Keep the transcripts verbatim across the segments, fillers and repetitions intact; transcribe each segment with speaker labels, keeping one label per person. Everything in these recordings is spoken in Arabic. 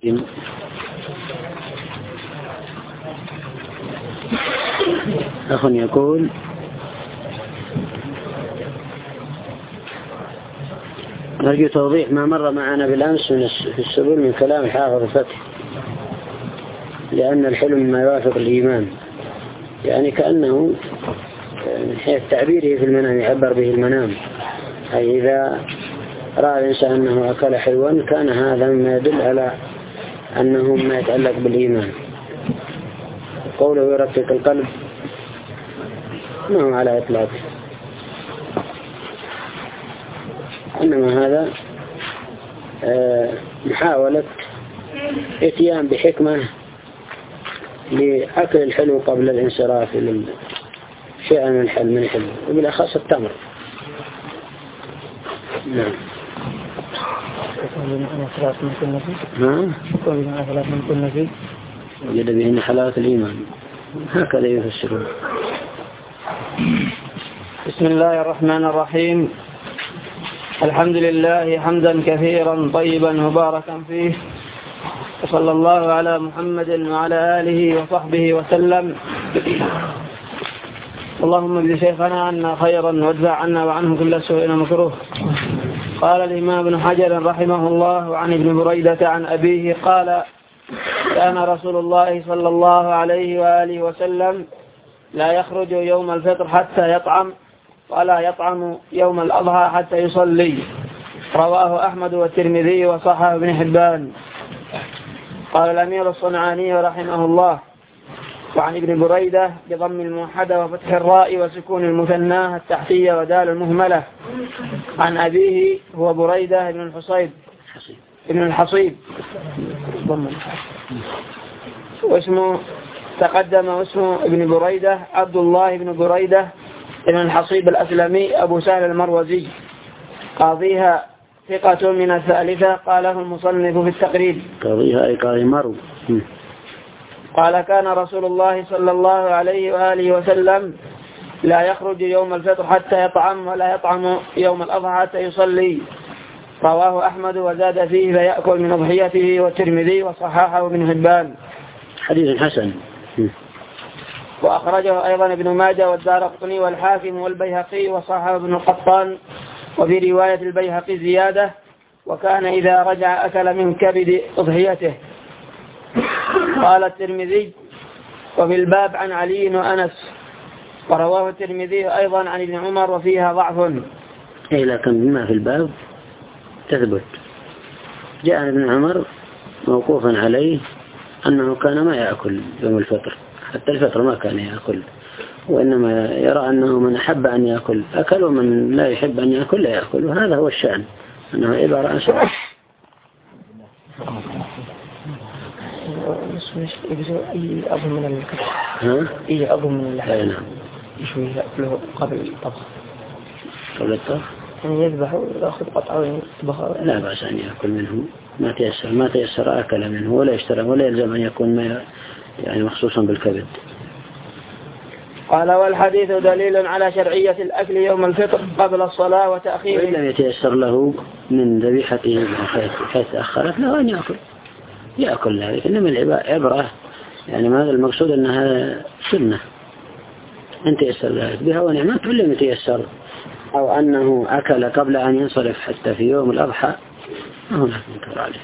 Speaker 1: أخ يقول: نرجو توضيح ما مر معنا بالأمس في السبل من كلام حافظ الفتح، لأن الحلم ما يوافق الإيمان، يعني كأنه من حيث تعبيره في المنام يعبر به المنام، أي إذا رأى الإنسان أنه أكل حلوا كان هذا ما يدل على أنه ما يتعلق بالإيمان. قوله يرقق القلب ما هو على إطلاق، إنما هذا محاولة اتيان بحكمة لأكل الحلو قبل الانصراف إلى شيئا من الحل من الحلو، وبالأخص التمر. نعم. ها؟ وجد بهن حلاوة الإيمان، هكذا يفسرون.
Speaker 2: بسم الله الرحمن الرحيم. الحمد لله حمدا كثيرا طيبا مباركا فيه، وصلى الله على محمد وعلى آله وصحبه وسلم. اللهم اجزي شيخنا عنا خيرا وادفع عنا وعنه كل سوء ومكروه. قال الإمام ابن حجر رحمه الله عن ابن بريدة عن أبيه قال: كان رسول الله صلى الله عليه وآله وسلم لا يخرج يوم الفطر حتى يطعم، ولا يطعم يوم الأضحى حتى يصلي. رواه أحمد والترمذي وصححه ابن حبان. قال الأمير الصنعاني رحمه الله: وعن ابن بريدة بضم الموحدة وفتح الراء وسكون المثناه التحتية ودال المهملة عن أبيه هو بريدة بن الحصيب ابن الحصيب واسمه تقدم واسمه ابن بريدة عبد الله بن بريدة ابن الحصيب الأسلمي أبو سهل المروزي، قاضيها ثقة من الثالثة. قاله المصنف في التقريب.
Speaker 1: قاضيها أي قاضي مرو.
Speaker 2: قال: كان رسول الله صلى الله عليه وآله وسلم لا يخرج يوم الفطر حتى يطعم، ولا يطعم يوم الأضحى حتى يصلي. رواه أحمد وزاد فيه فيأكل من أضحيته، والترمذي وصححه ابن حبان.
Speaker 1: حديث حسن.
Speaker 2: وأخرجه أيضا ابن ماجه والدارقطني والحاكم والبيهقي وصححه ابن القطان. وفي رواية البيهقي زيادة: وكان إذا رجع أكل من كبد أضحيته. قال الترمذي: وفي الباب عن علي وأنس. ورواه الترمذي أيضا عن ابن عمر وفيها ضعف.
Speaker 1: إيه، لكن ما في الباب تثبت. جاء ابن عمر موقوفا عليه أنه كان ما يأكل يوم الفطر، حتى الفطر ما كان يأكل، وإنما يرى أنه من أحب أن يأكل أكل، ومن لا يحب أن يأكل لا يأكل، وهذا هو الشأن، أنه عبارة عن شأن.
Speaker 2: أي أظن من الكتب
Speaker 1: ها؟
Speaker 2: أي أظن من اللحم.
Speaker 1: أي نعم.
Speaker 2: يشوي يأكله قبل الطبخ.
Speaker 1: قبل الطبخ؟
Speaker 2: يعني يذبح ويأخذ قطعة ويطبخ.
Speaker 1: لا بأس أن يأكل منه ما تيسر، ما تيسر أكل منه، ولا يشترى، ولا يلزم أن يكون ما يعني مخصوصا بالكبد.
Speaker 2: قال: والحديث دليل على شرعية الأكل يوم الفطر قبل الصلاة وتأخيره.
Speaker 1: وإن لم يتيسر له من ذبيحته حيث أخرت له أن يأكل يأكل ذلك، إنما العبرة يعني ماذا المقصود أنها سنة أن تيسر ذلك بها ونعمات، ولم يتيسر أو أنه أكل قبل أن ينصرف حتى في يوم الأضحى هناك منكر عليه.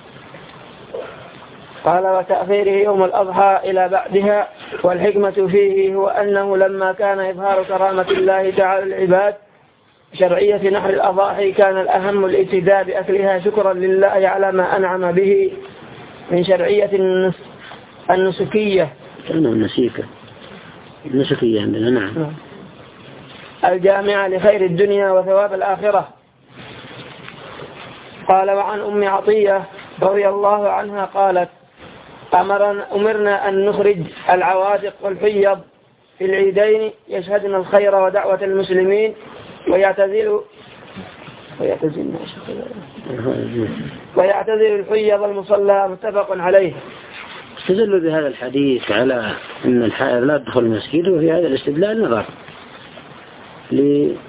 Speaker 2: قال: وتأخيره يوم الأضحى إلى بعدها، والحكمة فيه هو أنه لما كان إظهار كرامة الله تعالى العباد شرعية نحر الأضاحي كان الأهم الابتداء بأكلها شكرا لله على ما أنعم به من شرعية النسكية.
Speaker 1: كان النسيكة النسكية عندنا. نعم.
Speaker 2: الجامعة لخير الدنيا وثواب الآخرة. قال: وعن أم عطية رضي الله عنها قالت: أمرنا أن نخرج العواتق والحيض في العيدين يشهدن الخير ودعوة المسلمين ويعتزل ويعتزل ويعتزل الحيض المصلى. متفق عليه.
Speaker 1: استدلوا بهذا الحديث على أن الحائض لا تدخل المسجد، وفي هذا الاستدلال نظر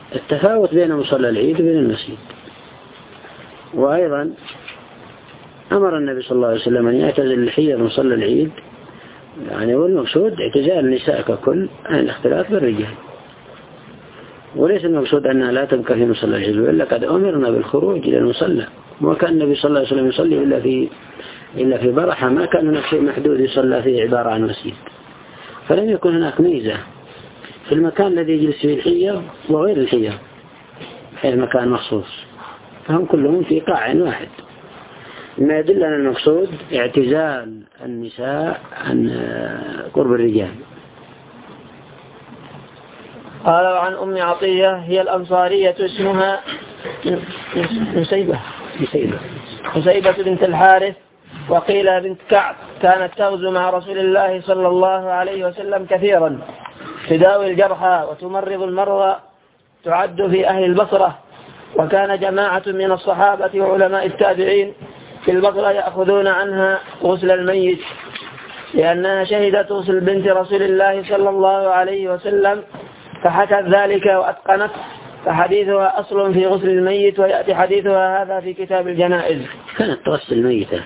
Speaker 1: للتفاوت بين مصلى العيد وبين المسجد. وأيضا أمر النبي صلى الله عليه وسلم أن يعتزل الحيض مصلى العيد، يعني والمقصود اعتزال النساء ككل عن الاختلاط بالرجال، وليس المقصود أنها لا تبقى في مصلى العيد، وإلا قد أمرنا بالخروج إلى المصلى، وكان النبي صلى الله عليه وسلم يصلي إلا في إلا في برحة، ما كان هناك شيء محدود يصلى فيه عبارة عن مسجد، فلم يكن هناك ميزة في المكان الذي يجلس فيه الحيض وغير الحيض في مكان مخصوص، فهم كلهم في قاع واحد. ما يدل على المقصود اعتزال النساء عن قرب الرجال.
Speaker 2: قال عن أم عطية هي الأنصارية اسمها نسيبة نسيبة نسيبة بنت الحارث وقيل بنت كعب، كانت تغزو مع رسول الله صلى الله عليه وسلم كثيرا، تداوي الجرحى وتمرض المرضى، تعد في أهل البصرة. وكان جماعة من الصحابة وعلماء التابعين في البصرة يأخذون عنها غسل الميت، لأنها شهدت غسل بنت رسول الله صلى الله عليه وسلم فحكت ذلك وأتقنت، فحديثها أصل في غسل الميت، ويأتي حديثها هذا في كتاب الجنائز.
Speaker 1: كانت تغسل الميتة،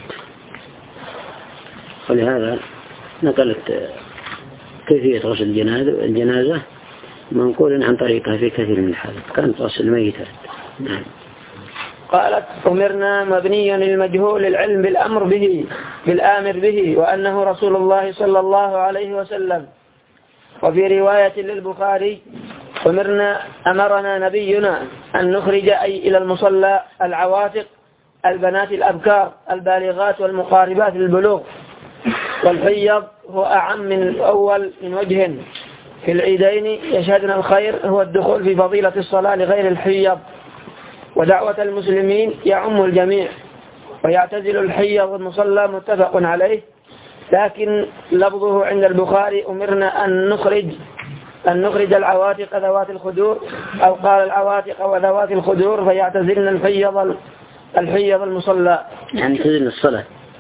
Speaker 1: ولهذا نقلت كيفية غسل الجنازة منقول عن طريقها في كثير من الحالات، كانت تغسل الميتة. نعم.
Speaker 2: قالت أمرنا مبنيا للمجهول العلم بالأمر به بالآمر به وأنه رسول الله صلى الله عليه وسلم. وفي رواية للبخاري أمرنا أمرنا نبينا أن نخرج أي إلى المصلى العواتق البنات الأبكار البالغات والمقاربات للبلوغ. والحيض هو أعم من الأول من وجه، في العيدين يشهدن الخير هو الدخول في فضيلة الصلاة لغير الحيض، ودعوة المسلمين يعم الجميع، ويعتزل الحيض والمصلى متفق عليه، لكن لفظه عند البخاري أمرنا أن نخرج أن نخرج العواتق ذوات الخدور، أو قال العواتق وذوات الخدور فيعتزلن الحيض الحيض المصلى،
Speaker 1: يعني تزلن الصلاة.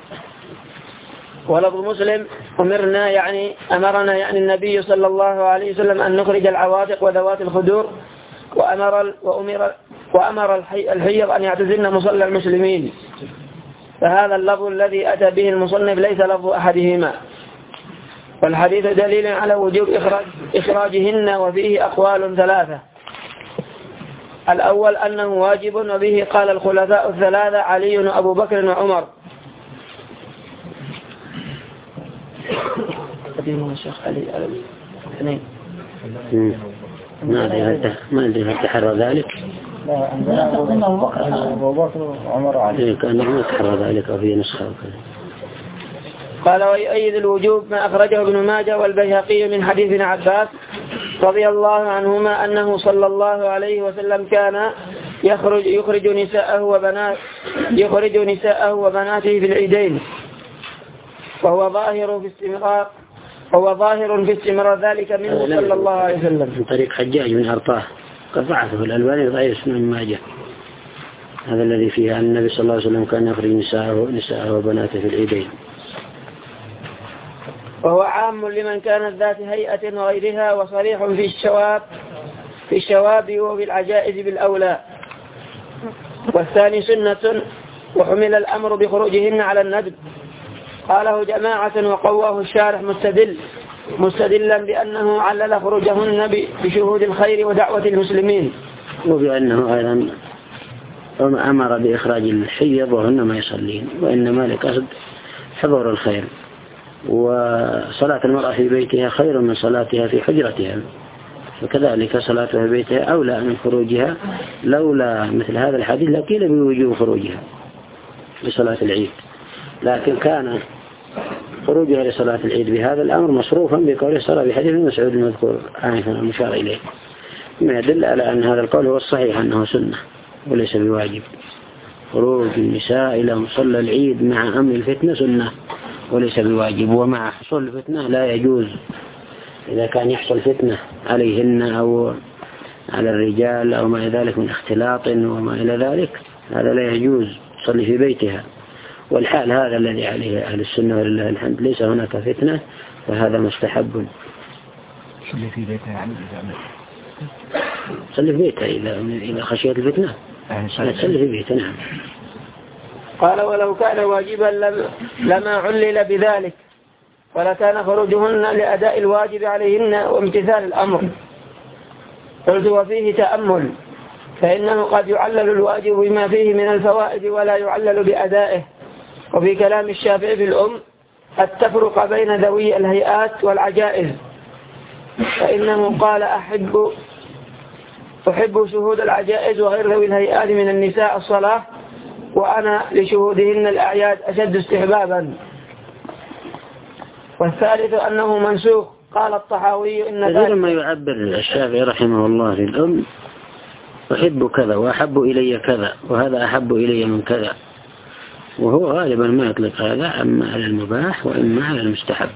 Speaker 2: ولفظ مسلم أمرنا يعني أمرنا يعني النبي صلى الله عليه وسلم أن نخرج العواتق وذوات الخدور، وأمر وأمر وأمر الحيض أن يعتزلن مصلى المسلمين. فهذا اللفظ الذي أتى به المصنف ليس لفظ أحدهما، والحديث دليل على وجوب إخراج إخراجهن، وفيه أقوال ثلاثة. الأول أنه واجب، وبه قال الخلفاء الثلاثة علي وأبو بكر وعمر. قديم الشيخ علي على الاثنين.
Speaker 1: ما أدري ما أدري هل تحرى ذلك.
Speaker 3: لا عندنا أبو بكر وعمر علي.
Speaker 1: كان ما تحرى ذلك وفي نسخة وكذا.
Speaker 2: قال ويؤيد الوجوب ما أخرجه ابن ماجه والبيهقي من حديث ابن عباس رضي الله عنهما أنه صلى الله عليه وسلم كان يخرج يخرج نساءه وبنات يخرج نساءه وبناته في العيدين، وهو ظاهر في استمرار هو ظاهر في استمرار ذلك منه صلى الله عليه وسلم.
Speaker 1: من طريق حجاج من أرطاه قد ضعفه الألباني ضعيف اسمه ابن ماجه، هذا الذي فيه أن النبي صلى الله عليه وسلم كان يخرج نساءه نساءه وبناته في العيدين.
Speaker 2: وهو عام لمن كانت ذات هيئة وغيرها، وصريح في الشواب في الشواب وفي العجائز بالأولى. والثاني سنة، وحمل الأمر بخروجهن على الندب. قاله جماعة وقواه الشارح مستدل مستدلا بأنه علل خروجهن بشهود الخير ودعوة المسلمين،
Speaker 1: وبأنه أيضا أمر بإخراج الحيض وهن ما يصلين، وإنما لقصد حضور الخير، وصلاة المرأة في بيتها خير من صلاتها في حجرتها، فكذلك صلاتها في بيتها أولى من خروجها، لولا مثل هذا الحديث لقيل بوجوب خروجها لصلاة العيد، لكن كان خروجها لصلاة العيد بهذا الأمر مصروفا بقول الصلاة بحديث مسعود المذكور آنفا المشار إليه، ما يدل على أن هذا القول هو الصحيح أنه سنة وليس بواجب. خروج النساء إلى مصلى العيد مع أمن الفتنة سنة وليس بواجب، ومع حصول الفتنة لا يجوز. إذا كان يحصل فتنة عليهن أو على الرجال أو ما إلى ذلك من اختلاط وما إلى ذلك، هذا لا يجوز تصلي في بيتها. والحال هذا الذي عليه أهل السنة ولله الحمد، ليس هناك فتنة، فهذا مستحب.
Speaker 3: صلي في بيتها يعني
Speaker 1: صلي في بيتها إذا إذا خشيت الفتنة، تصلي في بيتها. نعم.
Speaker 2: قال ولو كان واجبا لما علل بذلك ولكان خروجهن لأداء الواجب عليهن وامتثال الأمر. قلت وفيه تأمل، فإنه قد يعلل الواجب بما فيه من الفوائد ولا يعلل بأدائه. وفي كلام الشافعي في الأم التفرق بين ذوي الهيئات والعجائز، فإنه قال أحب أحب شهود العجائز وغير ذوي الهيئات من النساء الصلاة، وأنا لشهودهن الأعياد أشد استحبابا. والثالث أنه منسوخ. قال الطحاوي إن ذلك
Speaker 1: لما يعبر الشافعي رحمه الله للأم أحب كذا وأحب إلي كذا وهذا أحب إلي من كذا، وهو غالبا ما يطلق هذا أما على المباح وإما على المستحب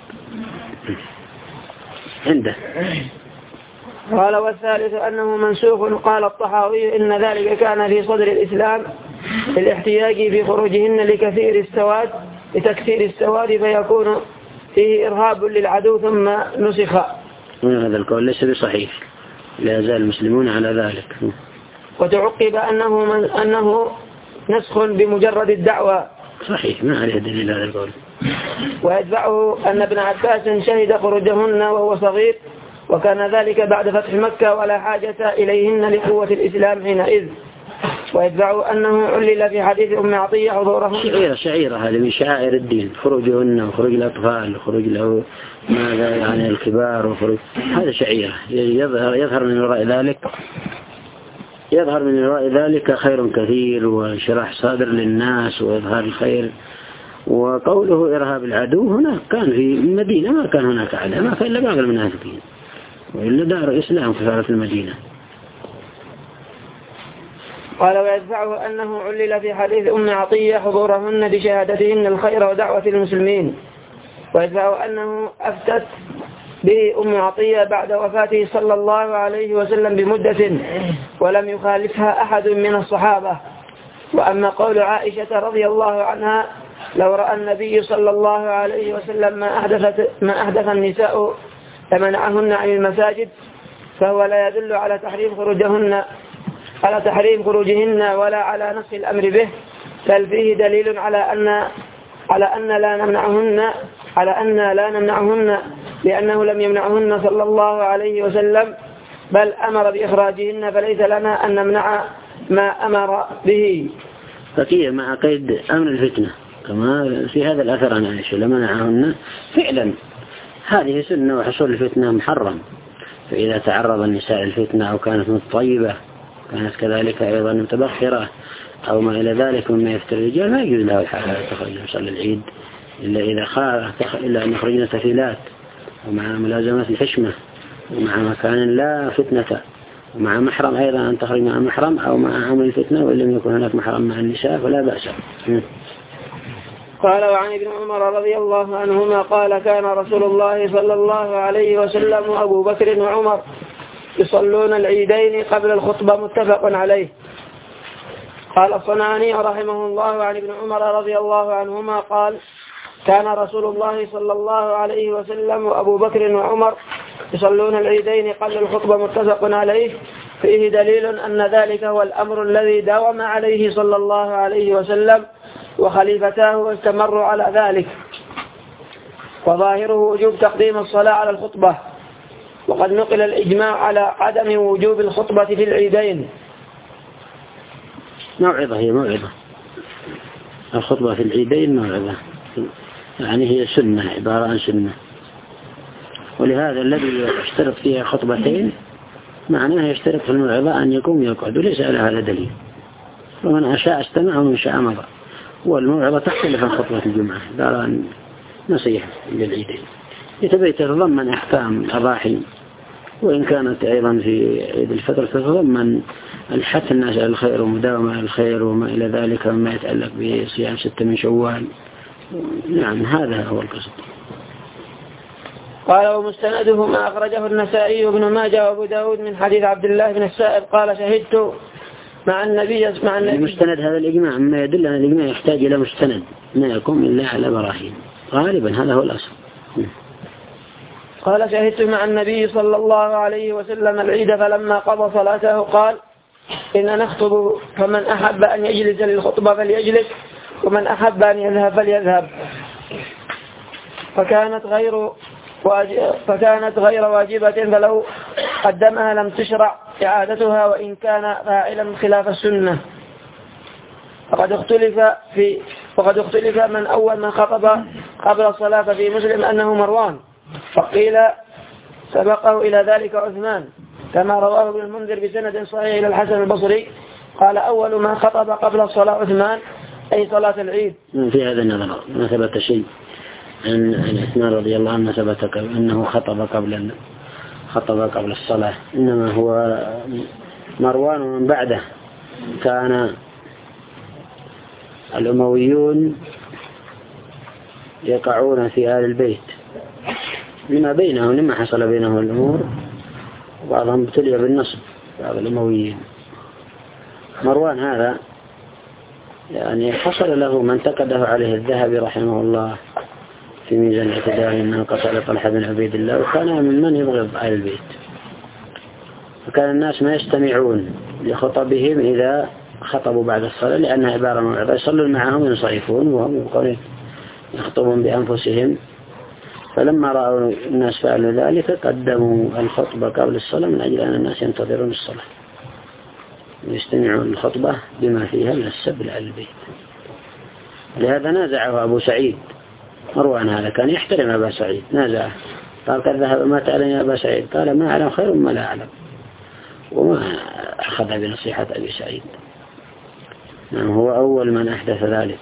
Speaker 1: عنده.
Speaker 2: قال والثالث أنه منسوخ. قال الطحاوي إن ذلك كان في صدر الإسلام الاحتياج في خروجهن لكثير السواد لتكثير السواد فيكون فيه إرهاب للعدو ثم نسخ.
Speaker 1: هذا القول ليس بصحيح، لا يزال المسلمون على ذلك.
Speaker 2: وتعقب أنه, من أنه نسخ بمجرد الدعوة.
Speaker 1: صحيح، ما عليه دليل هذا القول.
Speaker 2: ويتبعه أن ابن عباس شهد خروجهن وهو صغير، وكان ذلك بعد فتح مكة ولا حاجة إليهن لقوة الإسلام حينئذ. ويتبعه أنه علل في حديث أم عطية حضورهن.
Speaker 1: شعيرة شعيرة هذه من شعائر الدين، خروجهن وخروج الأطفال وخروج له ماذا يعني الكبار وخروج، هذا شعيرة يظهر يظهر من وراء ذلك يظهر من وراء ذلك خير كثير وشرح صادر للناس وإظهار الخير. وقوله إرهاب العدو هنا كان في المدينة، ما كان هناك عدو، ما كان إلا بعض المنافقين، وإلا دار الإسلام في المدينة.
Speaker 2: قال ويدفعه أنه علل في حديث أم عطية حضورهن بشهادتهن الخير ودعوة المسلمين. ويدفعه أنه أفتت به أم عطية بعد وفاته صلى الله عليه وسلم بمدة ولم يخالفها أحد من الصحابة. وأما قول عائشة رضي الله عنها لو رأى النبي صلى الله عليه وسلم ما أحدثت ما أحدث النساء لمنعهن عن المساجد، فهو لا يدل على تحريم خروجهن على تحريم خروجهن ولا على نص الأمر به، بل فيه دليل على أن على أن لا نمنعهن على أن لا نمنعهن لأنه لم يمنعهن صلى الله عليه وسلم، بل أمر بإخراجهن، فليس لنا أن نمنع ما أمر به.
Speaker 1: فكيف مع قيد أمن الفتنة كما في هذا الأثر عن عائشة لمنعهن فعلا، هذه سنة وحصول الفتنة محرم. فإذا تعرض النساء الفتنة أو كانت متطيبة كانت كذلك أيضا متبخرة أو ما إلى ذلك مما يفتر الرجال، ما يجوز له الحال تخرج يصلي العيد إلا إذا خاف إلا أن يخرجن تفيلات ومع ملازمة الحشمة ومع مكان لا فتنة ومع محرم أيضا أن تخرج مع محرم أو مع عمل الفتنة، وإن لم يكن هناك محرم مع النساء فلا بأس.
Speaker 2: قال وعن ابن عمر رضي الله عنهما قال كان رسول الله صلى الله عليه وسلم وأبو بكر وعمر يصلون العيدين قبل الخطبة، متفق عليه. قال الصنعاني رحمه الله عن ابن عمر رضي الله عنهما قال كان رسول الله صلى الله عليه وسلم وأبو بكر وعمر يصلون العيدين قبل الخطبة، متفق عليه. فيه دليل أن ذلك هو الأمر الذي داوم عليه صلى الله عليه وسلم وخليفتاه واستمروا على ذلك. وظاهره وجوب تقديم الصلاة على الخطبة، وقد نقل الإجماع على عدم وجوب الخطبة في العيدين.
Speaker 1: موعظة هي موعظة، الخطبة في العيدين موعظة، يعني هي سنة، عبارة عن سنة. ولهذا الذي يشترط فيها خطبتين معناه يشترط في الموعظة أن يقوم يقعد، وليس على هذا دليل. ومن شاء استمع ومن شاء مضى. والموعظة تختلف عن خطبة الجمعة، عبارة عن نصيحة للعيدين يتضمن أحكام الأضاحي، وإن كانت أيضا في عيد الفطر تتضمن الحث الناس على الخير ومداومة على الخير وما إلى ذلك وما يتعلق بصيام ستة من شوال. نعم هذا هو القصد.
Speaker 2: قال ومستنده ما أخرجه النسائي وابن ماجه وابو داود من حديث عبد الله بن السائب قال شهدت مع النبي مع النبي.
Speaker 1: المستند هذا الإجماع ما يدل أن الإجماع يحتاج إلى مستند ما يقوم إلا على براهين، غالبا هذا هو الأصل.
Speaker 2: قال شهدت مع النبي صلى الله عليه وسلم العيد فلما قضى صلاته قال إن نخطب فمن أحب أن يجلس للخطبة فليجلس ومن أحب أن يذهب فليذهب. فكانت غير واجب فكانت غير واجبة فلو قدمها لم تشرع إعادتها وإن كان فاعلا خلاف السنة. وقد اختلف في وقد اختلف من أول من خطب قبل الصلاة في مسلم أنه مروان، فقيل سبقه إلى ذلك عثمان كما رواه ابن المنذر بسند صحيح إلى الحسن البصري قال أول من خطب قبل الصلاة عثمان أي صلاة العيد.
Speaker 1: في هذا النظر ما ثبت شيء عن عثمان رضي الله عنه ثبت أنه خطب قبل خطب قبل الصلاة، إنما هو مروان ومن بعده. كان الأمويون يقعون في آل البيت لما بينهم لما حصل بينهم الأمور، وبعضهم ابتلي بالنصب بعض الأمويين. مروان هذا يعني حصل له من انتقده عليه الذهبي رحمه الله في ميزان الاعتدال أنه قتل طلحة بن عبيد الله، وكان ممن يبغض آل البيت، وكان الناس ما يستمعون لخطبهم إذا خطبوا بعد الصلاة لأنها عبارة موعظة، يصلون معهم ينصرفون وهم يبقون يخطبون بأنفسهم. فلما رأوا الناس فعلوا ذلك قدموا الخطبة قبل الصلاة من أجل أن الناس ينتظرون الصلاة يستمعون الخطبة بما فيها من السب لآل البيت. لهذا نازعه أبو سعيد. مروان هذا كان يحترم أبا سعيد، نازعه قال قد ذهب ما تعلم يا أبا سعيد، قال ما أعلم خير ما لا أعلم، وما أخذ بنصيحة أبي سعيد. نعم هو أول من أحدث ذلك.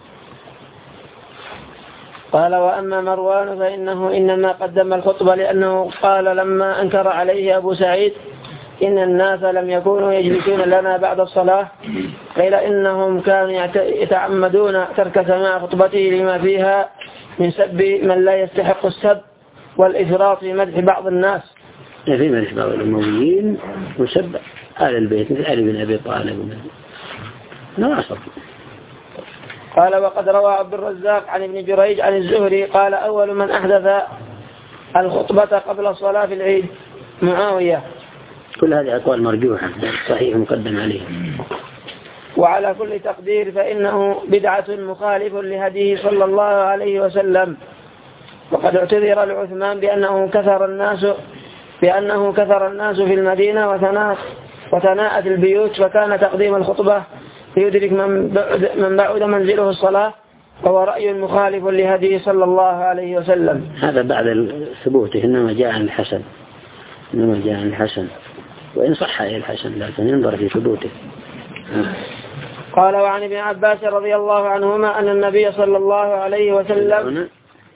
Speaker 2: قال وأما مروان فإنه إنما قدم الخطبة لأنه قال لما أنكر عليه أبو سعيد إن الناس لم يكونوا يجلسون لنا بعد الصلاة، قيل إنهم كانوا يتعمدون ترك سماع خطبته لما فيها من سب من لا يستحق السب والإفراط في مدح بعض الناس.
Speaker 1: في مدح بعض الأمويين وسب آل البيت مثل علي بن أبي طالب نواصب.
Speaker 2: قال وقد روى عبد الرزاق عن ابن جريج عن الزهري قال أول من أحدث الخطبة قبل الصلاة في العيد معاوية.
Speaker 1: كل هذه أقوال مرجوحة صحيح مقدم عليه.
Speaker 2: وعلى كل تقدير فإنه بدعة مخالف لهديه صلى الله عليه وسلم. وقد اعتذر لعثمان بأنه كثر الناس بأنه كثر الناس في المدينة وتناءت وتناءت البيوت، فكان تقديم الخطبة يدرك من بعد, من بعد منزله الصلاة، وهو رأي مخالف لهديه صلى الله عليه وسلم.
Speaker 1: هذا بعد ثبوته إنما جاء عن الحسن إنما جاء عن الحسن وإن صح إلى الحسن لكن ينظر في ثبوته.
Speaker 2: قال وعن ابن عباس رضي الله عنهما أن النبي صلى الله عليه وسلم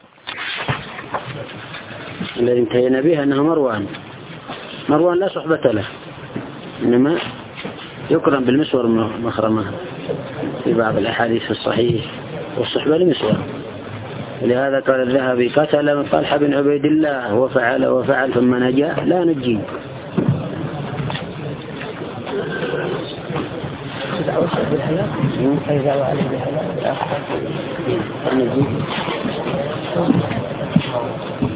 Speaker 1: الذي انتهينا به أنه مروان مروان لا صحبة له، إنما يكرم بالمسور مخرمة في بعض الأحاديث الصحيح، والصحبة لمسور. ولهذا قال الذهبي قتل طلحة بن عبيد الله وفعل وفعل ثم نجا لا نجي. نجي